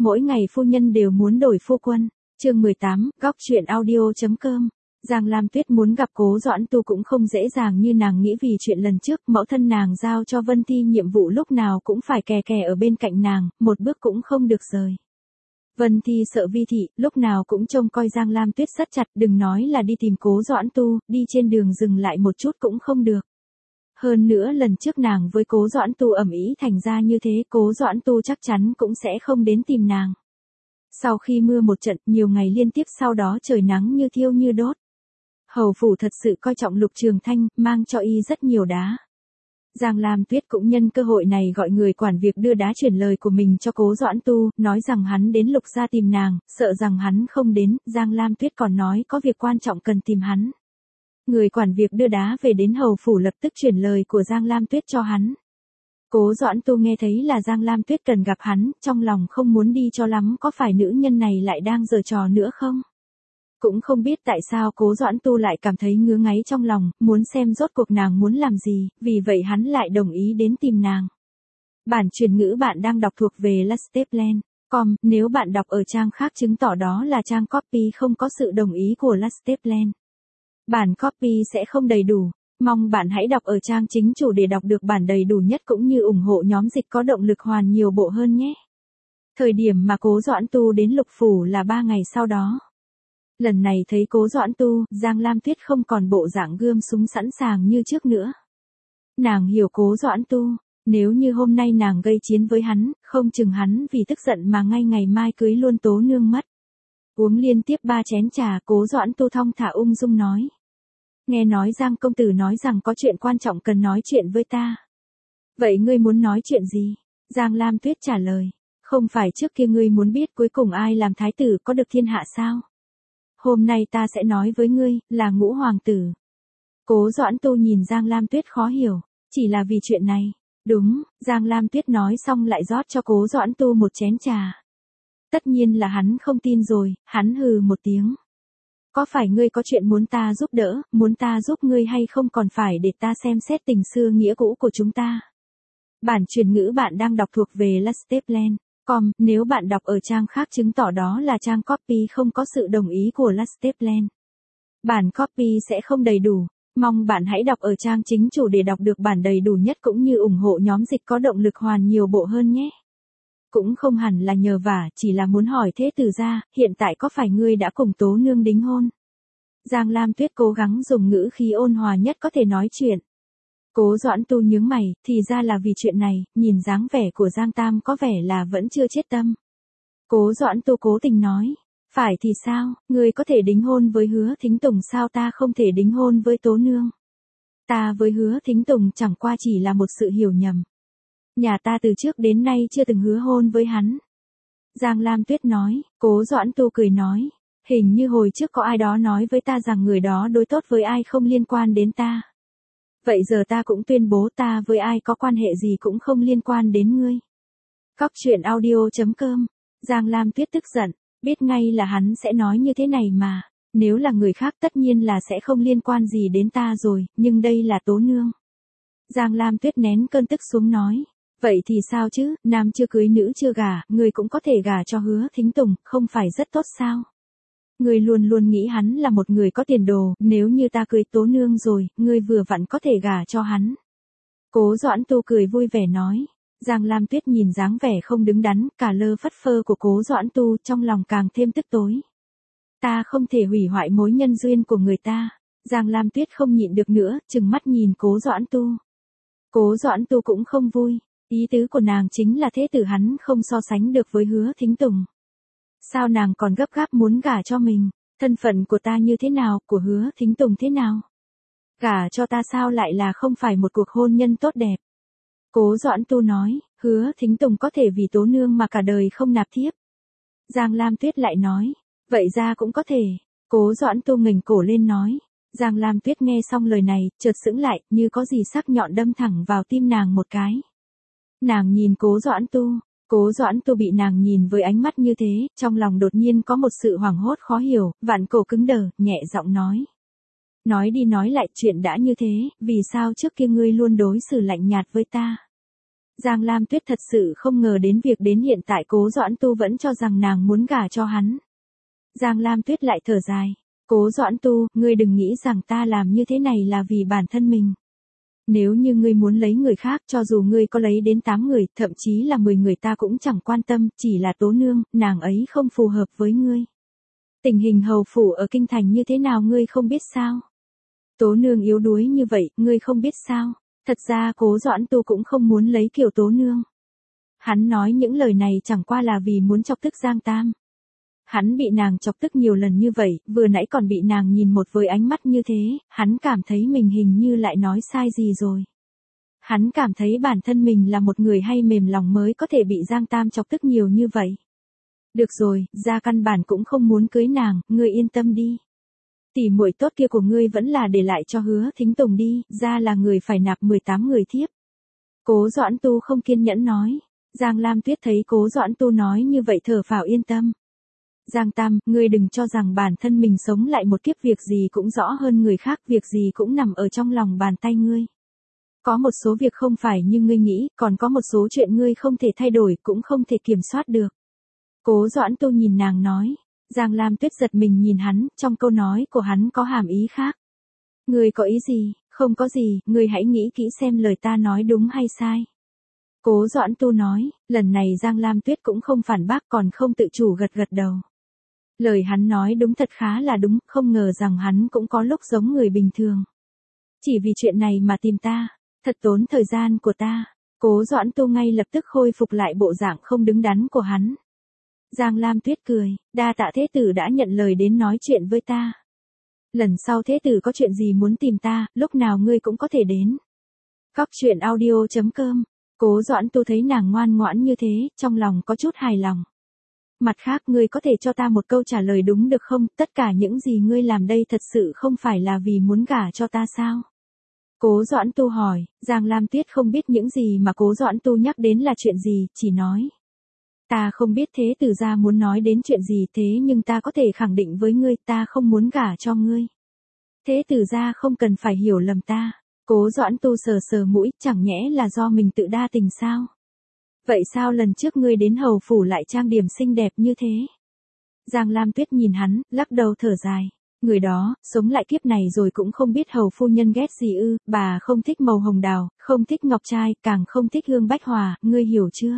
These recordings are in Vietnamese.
mỗi ngày phu nhân đều muốn đổi phu quân. Chương 18, góc truyện audio.com. Giang Lam Tuyết muốn gặp Cố Doãn Tu cũng không dễ dàng như nàng nghĩ, vì chuyện lần trước mẫu thân nàng giao cho Vân Thi nhiệm vụ lúc nào cũng phải kè kè ở bên cạnh nàng, một bước cũng không được rời. Vân Thi sợ Vi thị, lúc nào cũng trông coi Giang Lam Tuyết rất chặt, đừng nói là đi tìm Cố Doãn Tu, đi trên đường dừng lại một chút cũng không được. Hơn nữa lần trước nàng với Cố Doãn Tu ầm ĩ thành ra như thế, Cố Doãn Tu chắc chắn cũng sẽ không đến tìm nàng. Sau khi mưa một trận, nhiều ngày liên tiếp sau đó trời nắng như thiêu như đốt. Hầu phủ thật sự coi trọng Lục Trường Thanh, mang cho y rất nhiều đá. Giang Lam Tuyết cũng nhân cơ hội này gọi người quản việc đưa đá chuyển lời của mình cho Cố Doãn Tu, nói rằng hắn đến Lục gia tìm nàng, sợ rằng hắn không đến, Giang Lam Tuyết còn nói có việc quan trọng cần tìm hắn. Người quản việc đưa đá về đến hầu phủ lập tức chuyển lời của Giang Lam Tuyết cho hắn. Cố Doãn Tu nghe thấy là Giang Lam Tuyết cần gặp hắn, trong lòng không muốn đi cho lắm, có phải nữ nhân này lại đang giở trò nữa không? Cũng không biết tại sao Cố Doãn Tu lại cảm thấy ngứa ngáy trong lòng, muốn xem rốt cuộc nàng muốn làm gì, vì vậy hắn lại đồng ý đến tìm nàng. Bản truyền ngữ bạn đang đọc thuộc về Lasteplan.com, nếu bạn đọc ở trang khác chứng tỏ đó là trang copy không có sự đồng ý của Lasteplan. Bản copy sẽ không đầy đủ. Mong bạn hãy đọc ở trang chính chủ để đọc được bản đầy đủ nhất cũng như ủng hộ nhóm dịch có động lực hoàn nhiều bộ hơn nhé. Thời điểm mà Cố Doãn Tu đến Lục phủ là 3 ngày sau đó. Lần này thấy Cố Doãn Tu, Giang Lam Tuyết không còn bộ dạng gươm súng sẵn sàng như trước nữa. Nàng hiểu Cố Doãn Tu, nếu như hôm nay nàng gây chiến với hắn, không chừng hắn vì tức giận mà ngay ngày mai cưới luôn Tố Nương mất. Uống liên tiếp 3 chén trà, Cố Doãn Tu thong thả ung dung nói. Nghe nói Giang công tử nói rằng có chuyện quan trọng cần nói chuyện với ta. Vậy ngươi muốn nói chuyện gì? Giang Lam Tuyết trả lời. Không phải trước kia ngươi muốn biết cuối cùng ai làm thái tử có được thiên hạ sao? Hôm nay ta sẽ nói với ngươi, là Ngũ hoàng tử. Cố Doãn Tu nhìn Giang Lam Tuyết khó hiểu. Chỉ là vì chuyện này. Đúng, Giang Lam Tuyết nói xong lại rót cho Cố Doãn Tu một chén trà. Tất nhiên là hắn không tin rồi, hắn hừ một tiếng. Có phải ngươi có chuyện muốn ta giúp đỡ, muốn ta giúp ngươi hay không, còn phải để ta xem xét tình xưa nghĩa cũ của chúng ta. Bản truyền ngữ bạn đang đọc thuộc về Lasteplan.com, nếu bạn đọc ở trang khác chứng tỏ đó là trang copy không có sự đồng ý của Lasteplan. Bản copy sẽ không đầy đủ. Mong bạn hãy đọc ở trang chính chủ để đọc được bản đầy đủ nhất cũng như ủng hộ nhóm dịch có động lực hoàn nhiều bộ hơn nhé. Cũng không hẳn là nhờ vả, chỉ là muốn hỏi thế tử gia, hiện tại có phải ngươi đã cùng Tố Nương đính hôn? Giang Lam Tuyết cố gắng dùng ngữ khí ôn hòa nhất có thể nói chuyện. Cố Doãn Tu nhướng mày, thì ra là vì chuyện này, nhìn dáng vẻ của Giang Tam có vẻ là vẫn chưa chết tâm. Cố Doãn Tu cố tình nói, phải thì sao, ngươi có thể đính hôn với Hứa Thính Tùng sao, ta không thể đính hôn với Tố Nương? Ta với Hứa Thính Tùng chẳng qua chỉ là một sự hiểu nhầm. Nhà ta từ trước đến nay chưa từng hứa hôn với hắn. Giang Lam Tuyết nói, Cố Doãn Tu cười nói, hình như hồi trước có ai đó nói với ta rằng người đó đối tốt với ai không liên quan đến ta. Vậy giờ ta cũng tuyên bố ta với ai có quan hệ gì cũng không liên quan đến ngươi. Góc truyện audio.com, Giang Lam Tuyết tức giận, biết ngay là hắn sẽ nói như thế này mà. Nếu là người khác tất nhiên là sẽ không liên quan gì đến ta rồi, nhưng đây là Tố Nương. Giang Lam Tuyết nén cơn tức xuống nói. Vậy thì sao chứ, nam chưa cưới nữ chưa gả, người cũng có thể gả cho Hứa Thính Tùng, không phải rất tốt sao? Người luôn luôn nghĩ hắn là một người có tiền đồ, nếu như ta cưới Tố Nương rồi, người vừa vặn có thể gả cho hắn. Cố Doãn Tu cười vui vẻ nói. Giang Lam Tuyết nhìn dáng vẻ không đứng đắn, cả lơ phất phơ của Cố Doãn Tu, trong lòng càng thêm tức tối. Ta không thể hủy hoại mối nhân duyên của người ta. Giang Lam Tuyết không nhịn được nữa, trừng mắt nhìn Cố Doãn Tu. Cố Doãn Tu cũng không vui. Ý tứ của nàng chính là thế tử hắn không so sánh được với Hứa Thính Tùng. Sao nàng còn gấp gáp muốn gả cho mình? Thân phận của ta như thế nào, của Hứa Thính Tùng thế nào? Gả cho ta sao lại là không phải một cuộc hôn nhân tốt đẹp? Cố Doãn Tu nói, Hứa Thính Tùng có thể vì Tố Nương mà cả đời không nạp thiếp. Giang Lam Tuyết lại nói, vậy ra cũng có thể. Cố Doãn Tu ngẩng cổ lên nói. Giang Lam Tuyết nghe xong lời này, chợt sững lại, như có gì sắc nhọn đâm thẳng vào tim nàng một cái. Nàng nhìn Cố Doãn Tu bị nàng nhìn với ánh mắt như thế, trong lòng đột nhiên có một sự hoảng hốt khó hiểu, vạn cổ cứng đờ, nhẹ giọng nói. Nói đi nói lại, chuyện đã như thế, vì sao trước kia ngươi luôn đối xử lạnh nhạt với ta? Giang Lam Tuyết thật sự không ngờ đến việc đến hiện tại Cố Doãn Tu vẫn cho rằng nàng muốn gả cho hắn. Giang Lam Tuyết lại thở dài. Cố Doãn Tu, ngươi đừng nghĩ rằng ta làm như thế này là vì bản thân mình. Nếu như ngươi muốn lấy người khác, cho dù ngươi có lấy đến 8 người, thậm chí là 10 người ta cũng chẳng quan tâm, chỉ là Tố Nương, nàng ấy không phù hợp với ngươi. Tình hình hầu phủ ở kinh thành như thế nào ngươi không biết sao? Tố Nương yếu đuối như vậy, ngươi không biết sao? Thật ra Cố Doãn Tu cũng không muốn lấy kiểu Tố Nương. Hắn nói những lời này chẳng qua là vì muốn chọc tức Giang Tam. Hắn bị nàng chọc tức nhiều lần như vậy, vừa nãy còn bị nàng nhìn một với ánh mắt như thế, hắn cảm thấy mình hình như lại nói sai gì rồi. Hắn cảm thấy bản thân mình là một người hay mềm lòng mới có thể bị Giang Tam chọc tức nhiều như vậy. Được rồi, gia căn bản cũng không muốn cưới nàng, ngươi yên tâm đi. Tỷ muội tốt kia của ngươi vẫn là để lại cho Hứa Thính Tùng đi, gia là người phải nạp 18 người thiếp. Cố Doãn Tu không kiên nhẫn nói. Giang Lam Tuyết thấy Cố Doãn Tu nói như vậy thở phào yên tâm. Giang Tam, ngươi đừng cho rằng bản thân mình sống lại một kiếp việc gì cũng rõ hơn người khác, việc gì cũng nằm ở trong lòng bàn tay ngươi. Có một số việc không phải như ngươi nghĩ, còn có một số chuyện ngươi không thể thay đổi, cũng không thể kiểm soát được. Cố Doãn Tu nhìn nàng nói. Giang Lam Tuyết giật mình nhìn hắn, trong câu nói của hắn có hàm ý khác. Ngươi có ý gì? Không có gì, ngươi hãy nghĩ kỹ xem lời ta nói đúng hay sai. Cố Doãn Tu nói, lần này Giang Lam Tuyết cũng không phản bác còn không tự chủ gật gật đầu. Lời hắn nói đúng thật khá là đúng, không ngờ rằng hắn cũng có lúc giống người bình thường. Chỉ vì chuyện này mà tìm ta, thật tốn thời gian của ta. Cố Doãn Tu ngay lập tức khôi phục lại bộ dạng không đứng đắn của hắn. Giang Lam Tuyết cười, đa tạ thế tử đã nhận lời đến nói chuyện với ta. Lần sau thế tử có chuyện gì muốn tìm ta, lúc nào ngươi cũng có thể đến. Góc truyện audio.com. Cố Doãn Tu thấy nàng ngoan ngoãn như thế, trong lòng có chút hài lòng. Mặt khác ngươi có thể cho ta một câu trả lời đúng được không, tất cả những gì ngươi làm đây thật sự không phải là vì muốn gả cho ta sao? Cố Doãn Tu hỏi, Giang Lam Tuyết không biết những gì mà Cố Doãn Tu nhắc đến là chuyện gì, chỉ nói. Ta không biết thế tử gia muốn nói đến chuyện gì thế nhưng ta có thể khẳng định với ngươi ta không muốn gả cho ngươi. Thế tử gia không cần phải hiểu lầm ta. Cố Doãn Tu sờ sờ mũi, chẳng nhẽ là do mình tự đa tình sao? Vậy sao lần trước ngươi đến hầu phủ lại trang điểm xinh đẹp như thế? Giang Lam Tuyết nhìn hắn, lắc đầu thở dài. Người đó, sống lại kiếp này rồi cũng không biết hầu phu nhân ghét gì ư, bà không thích màu hồng đào, không thích ngọc trai, càng không thích hương bách hòa, ngươi hiểu chưa?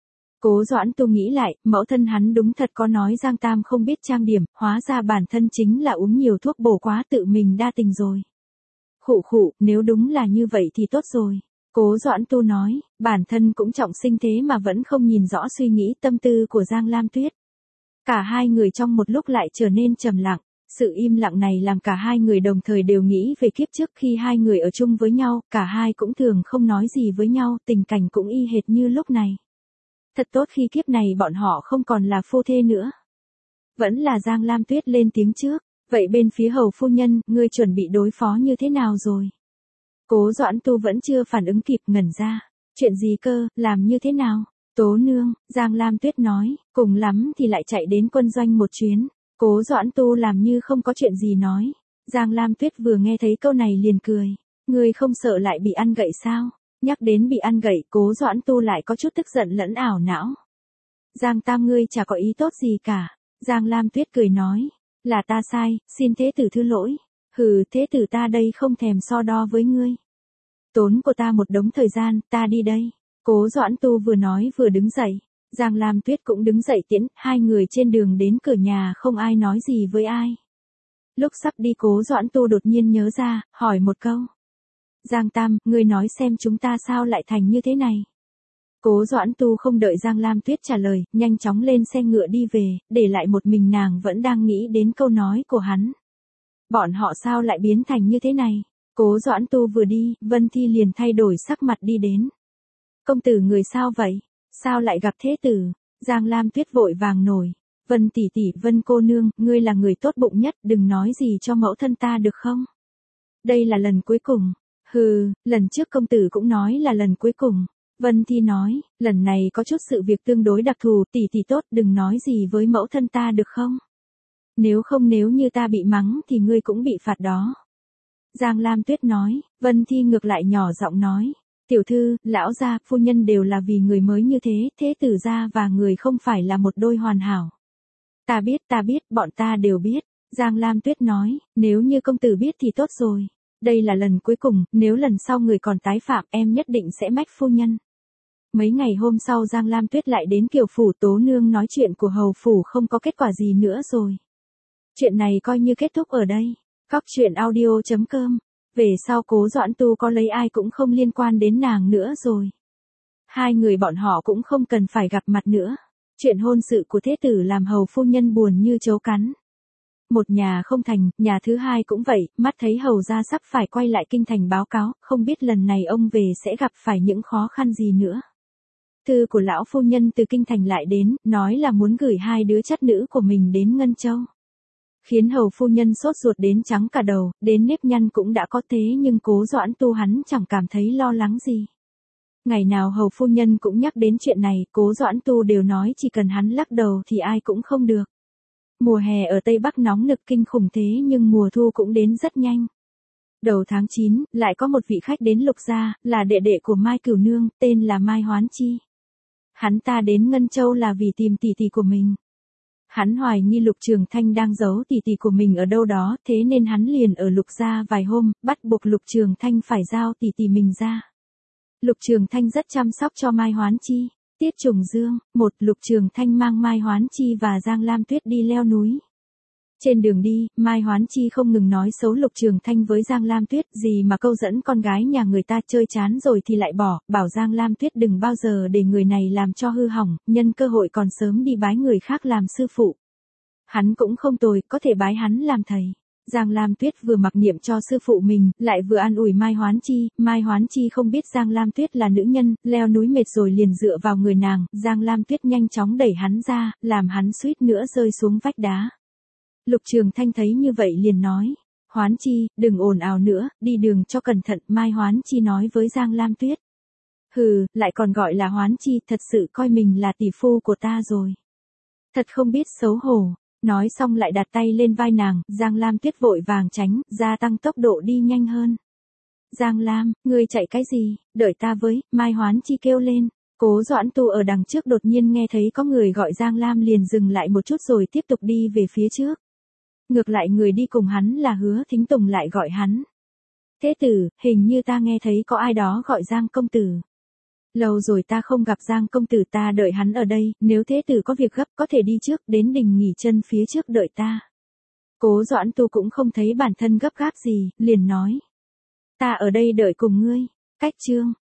Cố Doãn Tu nghĩ lại, mẫu thân hắn đúng thật có nói Giang Tam không biết trang điểm, hóa ra bản thân chính là uống nhiều thuốc bổ quá tự mình đa tình rồi. Khụ khụ, nếu đúng là như vậy thì tốt rồi. Cố Doãn Tu nói, bản thân cũng trọng sinh thế mà vẫn không nhìn rõ suy nghĩ tâm tư của Giang Lam Tuyết. Cả hai người trong một lúc lại trở nên trầm lặng. Sự im lặng này làm cả hai người đồng thời đều nghĩ về kiếp trước khi hai người ở chung với nhau, cả hai cũng thường không nói gì với nhau, tình cảnh cũng y hệt như lúc này. Thật tốt khi kiếp này bọn họ không còn là phu thê nữa. Vẫn là Giang Lam Tuyết lên tiếng trước, vậy bên phía hầu phu nhân, ngươi chuẩn bị đối phó như thế nào rồi? Cố Doãn Tu vẫn chưa phản ứng kịp ngẩn ra. Chuyện gì cơ, làm như thế nào? Tố nương, Giang Lam Tuyết nói, cùng lắm thì lại chạy đến quân doanh một chuyến. Cố Doãn Tu làm như không có chuyện gì nói. Giang Lam Tuyết vừa nghe thấy câu này liền cười. Ngươi không sợ lại bị ăn gậy sao? Nhắc đến bị ăn gậy, Cố Doãn Tu lại có chút tức giận lẫn ảo não. Giang Tam ngươi chả có ý tốt gì cả. Giang Lam Tuyết cười nói, là ta sai, xin thế tử thứ lỗi. Hừ, thế tử ta đây không thèm so đo với ngươi. Tốn của ta một đống thời gian, ta đi đây. Cố Doãn Tu vừa nói vừa đứng dậy. Giang Lam Tuyết cũng đứng dậy tiễn, hai người trên đường đến cửa nhà không ai nói gì với ai. Lúc sắp đi Cố Doãn Tu đột nhiên nhớ ra, hỏi một câu. Giang Tam, ngươi nói xem chúng ta sao lại thành như thế này. Cố Doãn Tu không đợi Giang Lam Tuyết trả lời, nhanh chóng lên xe ngựa đi về, để lại một mình nàng vẫn đang nghĩ đến câu nói của hắn. Bọn họ sao lại biến thành như thế này? Cố Doãn Tu vừa đi, Vân Thi liền thay đổi sắc mặt đi đến. Công tử người sao vậy? Sao lại gặp thế tử? Giang Lam Tuyết vội vàng nổi. Vân tỷ tỷ, Vân cô nương, ngươi là người tốt bụng nhất, đừng nói gì cho mẫu thân ta được không? Đây là lần cuối cùng. Hừ, lần trước công tử cũng nói là lần cuối cùng. Vân Thi nói, lần này có chút sự việc tương đối đặc thù, tỷ tỷ tốt, đừng nói gì với mẫu thân ta được không? Nếu không nếu như ta bị mắng thì ngươi cũng bị phạt đó. Giang Lam Tuyết nói, Vân Thi ngược lại nhỏ giọng nói, Tiểu thư, lão gia, phu nhân đều là vì người mới như thế, thế tử gia và người không phải là một đôi hoàn hảo. Ta biết, bọn ta đều biết. Giang Lam Tuyết nói, nếu như công tử biết thì tốt rồi. Đây là lần cuối cùng, nếu lần sau người còn tái phạm em nhất định sẽ mách phu nhân. Mấy ngày hôm sau Giang Lam Tuyết lại đến Kiều Phủ Tố Nương nói chuyện của Hầu Phủ không có kết quả gì nữa rồi. Chuyện này coi như kết thúc ở đây. Cóc truyện audio.com. Về sau Cố Doãn Tu có lấy ai cũng không liên quan đến nàng nữa rồi. Hai người bọn họ cũng không cần phải gặp mặt nữa. Chuyện hôn sự của thế tử làm hầu phu nhân buồn như trấu cắn. Một nhà không thành, nhà thứ hai cũng vậy, mắt thấy hầu gia sắp phải quay lại kinh thành báo cáo, không biết lần này ông về sẽ gặp phải những khó khăn gì nữa. Thư của lão phu nhân từ kinh thành lại đến, nói là muốn gửi hai đứa chất nữ của mình đến Ngân Châu. Khiến hầu phu nhân sốt ruột đến trắng cả đầu, đến nếp nhăn cũng đã có thế nhưng Cố Doãn Tu hắn chẳng cảm thấy lo lắng gì. Ngày nào hầu phu nhân cũng nhắc đến chuyện này, Cố Doãn Tu đều nói chỉ cần hắn lắc đầu thì ai cũng không được. Mùa hè ở Tây Bắc nóng nực kinh khủng thế nhưng mùa thu cũng đến rất nhanh. Đầu tháng 9, lại có một vị khách đến Lục gia, là đệ đệ của Mai Cửu Nương, tên là Mai Hoán Chi. Hắn ta đến Ngân Châu là vì tìm tỷ tỷ của mình. Hắn hoài nghi Lục Trường Thanh đang giấu tỷ tỷ của mình ở đâu đó, thế nên hắn liền ở Lục gia vài hôm, bắt buộc Lục Trường Thanh phải giao tỷ tỷ mình ra. Lục Trường Thanh rất chăm sóc cho Mai Hoán Chi. Tiết Trùng Dương, Lục Trường Thanh mang Mai Hoán Chi và Giang Lam Tuyết đi leo núi. Trên đường đi, Mai Hoán Chi không ngừng nói xấu Lục Trường Thanh với Giang Lam Tuyết, gì mà câu dẫn con gái nhà người ta chơi chán rồi thì lại bỏ, bảo Giang Lam Tuyết đừng bao giờ để người này làm cho hư hỏng, nhân cơ hội còn sớm đi bái người khác làm sư phụ. Hắn cũng không tồi, có thể bái hắn làm thầy. Giang Lam Tuyết vừa mặc niệm cho sư phụ mình, lại vừa an ủi Mai Hoán Chi. Mai Hoán Chi không biết Giang Lam Tuyết là nữ nhân, leo núi mệt rồi liền dựa vào người nàng. Giang Lam Tuyết nhanh chóng đẩy hắn ra, làm hắn suýt nữa rơi xuống vách đá. Lục Trường Thanh thấy như vậy liền nói, Hoán Chi, đừng ồn ào nữa, đi đường cho cẩn thận. Mai Hoán Chi nói với Giang Lam Tuyết. Hừ, lại còn gọi là Hoán Chi, thật sự coi mình là tỷ phu của ta rồi. Thật không biết xấu hổ. Nói xong lại đặt tay lên vai nàng, Giang Lam Tuyết vội vàng tránh, gia tăng tốc độ đi nhanh hơn. Giang Lam, ngươi chạy cái gì, đợi ta với, Mai Hoán Chi kêu lên. Cố Doãn Tu ở đằng trước đột nhiên nghe thấy có người gọi Giang Lam liền dừng lại một chút rồi tiếp tục đi về phía trước. Ngược lại người đi cùng hắn là Hứa Thính Tùng lại gọi hắn. Thế tử, hình như ta nghe thấy có ai đó gọi Giang công tử. Lâu rồi ta không gặp Giang công tử, ta đợi hắn ở đây, nếu thế tử có việc gấp có thể đi trước, đến đình nghỉ chân phía trước đợi ta. Cố Doãn Tu cũng không thấy bản thân gấp gáp gì, liền nói. Ta ở đây đợi cùng ngươi. Cách chương.